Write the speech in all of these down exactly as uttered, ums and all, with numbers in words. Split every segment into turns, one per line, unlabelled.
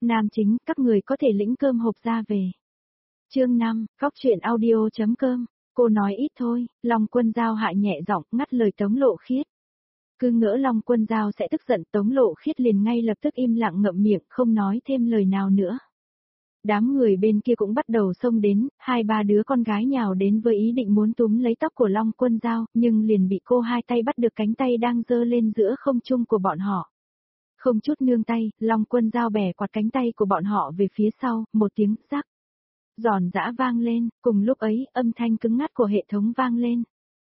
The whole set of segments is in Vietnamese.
Nam chính, các người có thể lĩnh cơm hộp ra về. Chương năm, góc truyện audio chấm com, cô nói ít thôi, Long Quân Dao hạ nhẹ giọng ngắt lời Tống Lộ Khiết. Cứ ngỡ Long Quân Dao sẽ tức giận, Tống Lộ Khiết liền ngay lập tức im lặng ngậm miệng không nói thêm lời nào nữa. Đám người bên kia cũng bắt đầu xông đến, hai ba đứa con gái nhào đến với ý định muốn túm lấy tóc của Long Quân Dao, nhưng liền bị cô hai tay bắt được cánh tay đang giơ lên giữa không trung của bọn họ. Không chút nương tay, Long Quân Dao bẻ quạt cánh tay của bọn họ về phía sau, một tiếng rắc. Giòn giã vang lên, cùng lúc ấy âm thanh cứng ngắt của hệ thống vang lên.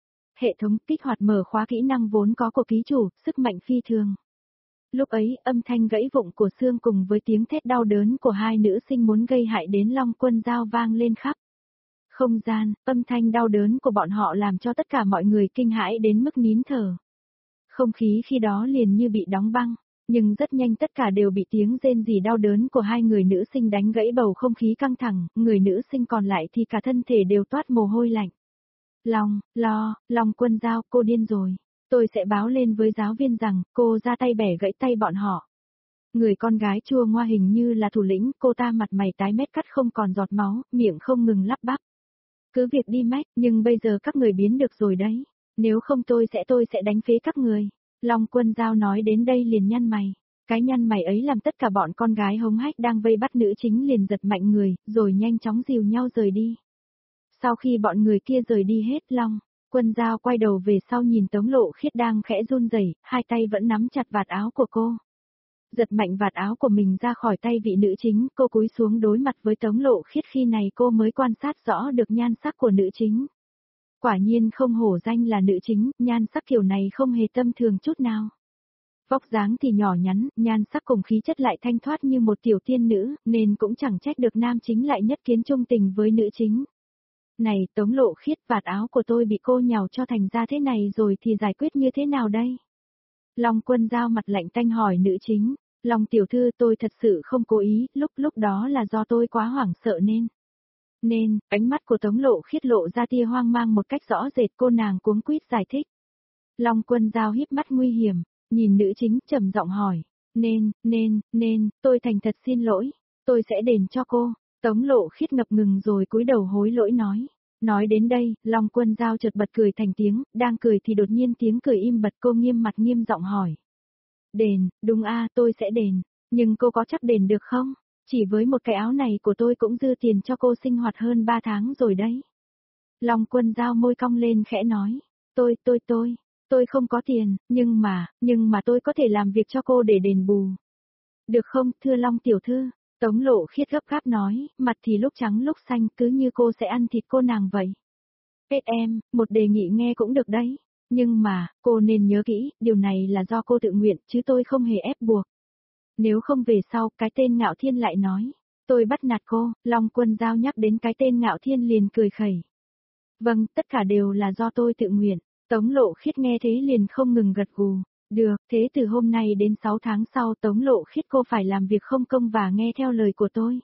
Hệ thống kích hoạt mở khóa kỹ năng vốn có của ký chủ, sức mạnh phi thường. Lúc ấy âm thanh gãy vụn của xương cùng với tiếng thét đau đớn của hai nữ sinh muốn gây hại đến Long Quân Dao vang lên khắp không gian, âm thanh đau đớn của bọn họ làm cho tất cả mọi người kinh hãi đến mức nín thở. Không khí khi đó liền như bị đóng băng. Nhưng rất nhanh tất cả đều bị tiếng rên rỉ đau đớn của hai người nữ sinh đánh gãy bầu không khí căng thẳng, người nữ sinh còn lại thì cả thân thể đều toát mồ hôi lạnh. Long, lo, Long Quân Dao, cô điên rồi. Tôi sẽ báo lên với giáo viên rằng cô ra tay bẻ gãy tay bọn họ. Người con gái chua ngoa hình như là thủ lĩnh, cô ta mặt mày tái mét cắt không còn giọt máu, miệng không ngừng lắp bắp. Cứ việc đi mách, nhưng bây giờ các người biến được rồi đấy. Nếu không tôi sẽ tôi sẽ đánh phế các người. Long Quân Dao nói đến đây liền nhăn mày. Cái nhăn mày ấy làm tất cả bọn con gái hống hách đang vây bắt nữ chính liền giật mạnh người, rồi nhanh chóng dìu nhau rời đi. Sau khi bọn người kia rời đi hết, Long Quân Dao quay đầu về sau nhìn Tống Lộ Khiết đang khẽ run rẩy, hai tay vẫn nắm chặt vạt áo của cô. Giật mạnh vạt áo của mình ra khỏi tay vị nữ chính, cô cúi xuống đối mặt với Tống Lộ Khiết, khi này cô mới quan sát rõ được nhan sắc của nữ chính. Quả nhiên không hổ danh là nữ chính, nhan sắc kiểu này không hề tầm thường chút nào. Vóc dáng thì nhỏ nhắn, nhan sắc cùng khí chất lại thanh thoát như một tiểu tiên nữ, nên cũng chẳng trách được nam chính lại nhất kiến trung tình với nữ chính. Này Tống Lộ Khiết, vạt áo của tôi bị cô nhào cho thành ra thế này rồi thì giải quyết như thế nào đây? Long Quân Dao mặt lạnh tanh hỏi nữ chính. Long tiểu thư, tôi thật sự không cố ý, lúc lúc đó là do tôi quá hoảng sợ nên. Nên, ánh mắt của Tống Lộ Khiết lộ ra tia hoang mang một cách rõ rệt, cô nàng cuống quýt giải thích. Long Quân Dao híp mắt nguy hiểm, nhìn nữ chính trầm giọng hỏi. Nên, nên, nên, tôi thành thật xin lỗi, tôi sẽ đền cho cô. Tống Lộ Khiết ngập ngừng rồi cúi đầu hối lỗi nói. Nói đến đây, Long Quân Dao chợt bật cười thành tiếng, đang cười thì đột nhiên tiếng cười im bặt, cô nghiêm mặt nghiêm giọng hỏi. Đền, đúng a, tôi sẽ đền, nhưng cô có chắc đền được không? Chỉ với một cái áo này của tôi cũng dư tiền cho cô sinh hoạt hơn ba tháng rồi đấy. Long Quân Dao môi cong lên khẽ nói. Tôi, tôi, tôi, tôi không có tiền, nhưng mà, nhưng mà tôi có thể làm việc cho cô để đền bù. Được không, thưa Long tiểu thư? Tống Lộ Khiết gấp gáp nói, mặt thì lúc trắng lúc xanh, cứ như cô sẽ ăn thịt cô nàng vậy. Kết em, một đề nghị nghe cũng được đấy. Nhưng mà, cô nên nhớ kỹ, điều này là do cô tự nguyện, chứ tôi không hề ép buộc. Nếu không về sau, cái tên Ngạo Thiên lại nói, tôi bắt nạt cô, Long Quân Dao nhắc đến cái tên Ngạo Thiên liền cười khẩy. Vâng, tất cả đều là do tôi tự nguyện. Tống Lộ Khiết nghe thế liền không ngừng gật gù. Được, thế từ hôm nay đến sáu tháng sau Tống Lộ Khiết cô phải làm việc không công và nghe theo lời của tôi.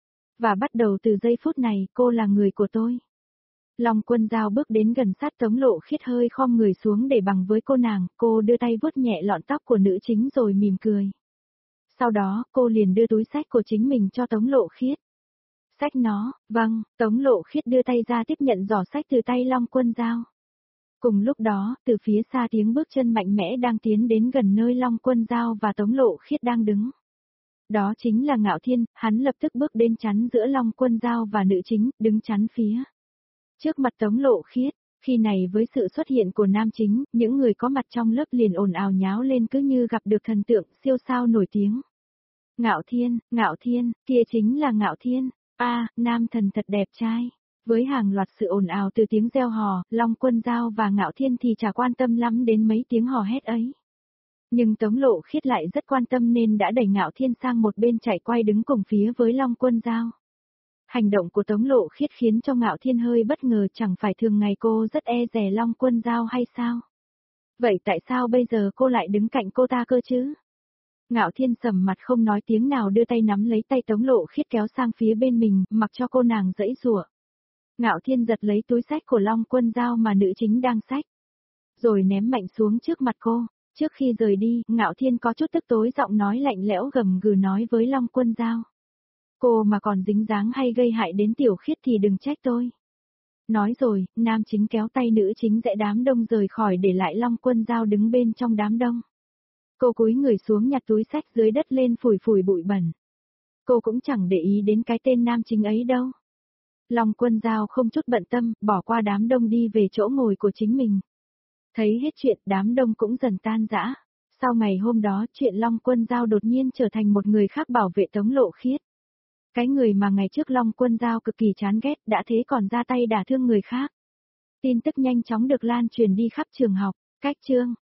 Và bắt đầu từ giây phút này, cô là người của tôi. Long Quân Dao bước đến gần sát Tống Lộ Khiết hơi khom người xuống để bằng với cô nàng, cô đưa tay vuốt nhẹ lọn tóc của nữ chính rồi mỉm cười. Sau đó, cô liền đưa túi sách của chính mình cho Tống Lộ Khiết. Sách nó, vâng, Tống Lộ Khiết đưa tay ra tiếp nhận giỏ sách từ tay Long Quân Dao. Cùng lúc đó, từ phía xa tiếng bước chân mạnh mẽ đang tiến đến gần nơi Long Quân Dao và Tống Lộ Khiết đang đứng. Đó chính là Ngạo Thiên, hắn lập tức bước đến chắn giữa Long Quân Dao và nữ chính, đứng chắn phía trước mặt Tống Lộ Khiết. Khi này với sự xuất hiện của nam chính, những người có mặt trong lớp liền ồn ào nháo lên cứ như gặp được thần tượng siêu sao nổi tiếng. Ngạo Thiên, Ngạo Thiên, kia chính là Ngạo Thiên, a, à, nam thần thật đẹp trai. Với hàng loạt sự ồn ào từ tiếng reo hò, Long Quân Dao và Ngạo Thiên thì chả quan tâm lắm đến mấy tiếng hò hét ấy. Nhưng Tống Lộ Khiết lại rất quan tâm nên đã đẩy Ngạo Thiên sang một bên chạy quay đứng cùng phía với Long Quân Dao. Hành động của Tống Lộ Khiết khiến cho Ngạo Thiên hơi bất ngờ, chẳng phải thường ngày cô rất e dè Long Quân Dao hay sao? Vậy tại sao bây giờ cô lại đứng cạnh cô ta cơ chứ? Ngạo Thiên sầm mặt không nói tiếng nào đưa tay nắm lấy tay Tống Lộ Khiết kéo sang phía bên mình, mặc cho cô nàng giãy giụa. Ngạo Thiên giật lấy túi sách của Long Quân Dao mà nữ chính đang xách, rồi ném mạnh xuống trước mặt cô. Trước khi rời đi, Ngạo Thiên có chút tức tối giọng nói lạnh lẽo gầm gừ nói với Long Quân Giao. Cô mà còn dính dáng hay gây hại đến Tiểu Khiết thì đừng trách tôi. Nói rồi, nam chính kéo tay nữ chính dạy đám đông rời khỏi để lại Long Quân Giao đứng bên trong đám đông. Cô cúi người xuống nhặt túi sách dưới đất lên phủi phủi bụi bẩn. Cô cũng chẳng để ý đến cái tên nam chính ấy đâu. Long Quân Giao không chút bận tâm, bỏ qua đám đông đi về chỗ ngồi của chính mình. Thấy hết chuyện, đám đông cũng dần tan rã. Sau ngày hôm đó, chuyện Long Quân Giao đột nhiên trở thành một người khác bảo vệ Tống Lộ Khiết. Cái người mà ngày trước Long Quân Giao cực kỳ chán ghét đã thế còn ra tay đả thương người khác. Tin tức nhanh chóng được lan truyền đi khắp trường học. Cách chương